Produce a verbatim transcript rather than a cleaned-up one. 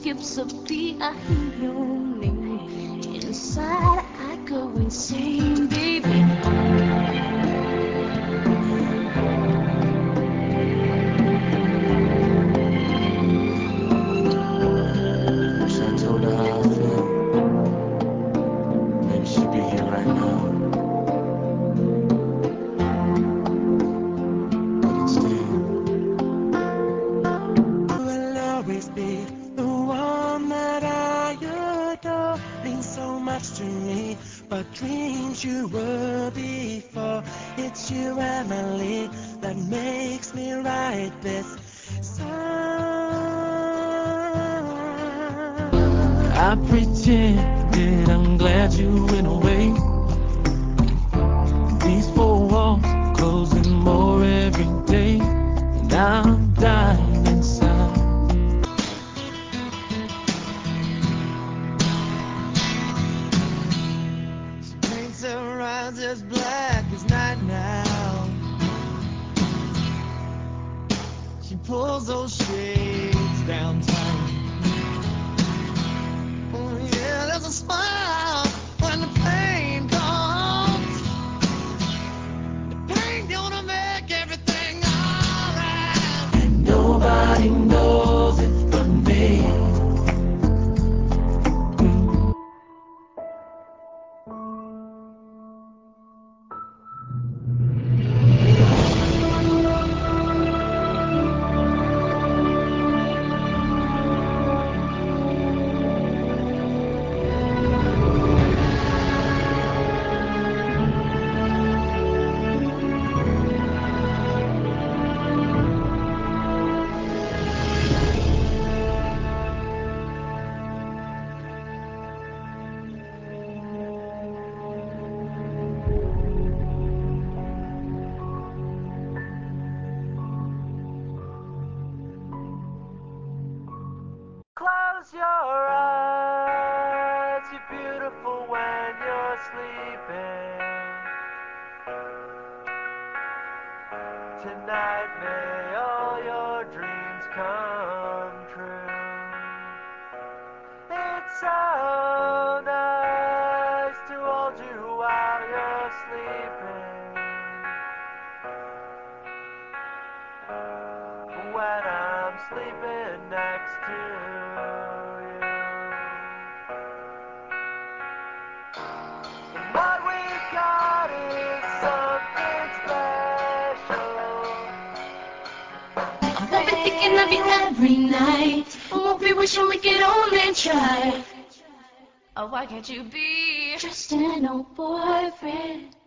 You've sepi lonely. Inside I go insane, baby. Wish I told her how I feel. Maybe she'd be here right now. But instead, you will always be the one that I adore. Means so much to me, but dreams you were before. It's you, Emily, that makes me write this song. I pretended I'm glad you went away. These four walls closing more every day, and I'm dying inside. She paints her eyes as black as night now. She pulls those shades down tight. Oh yeah, there's a smile when the pain comes. The pain gonna make everything alright. And nobody knows it but me. Close your eyes, you're beautiful when you're sleeping. Tonight may all your dreams come true. It's so nice to hold you while you're sleeping. When I'm sleeping next to you. What we've got is something special. I won't be thinking of you every night. I won't be wishing we could only try. Oh, why can't you be just an old boyfriend?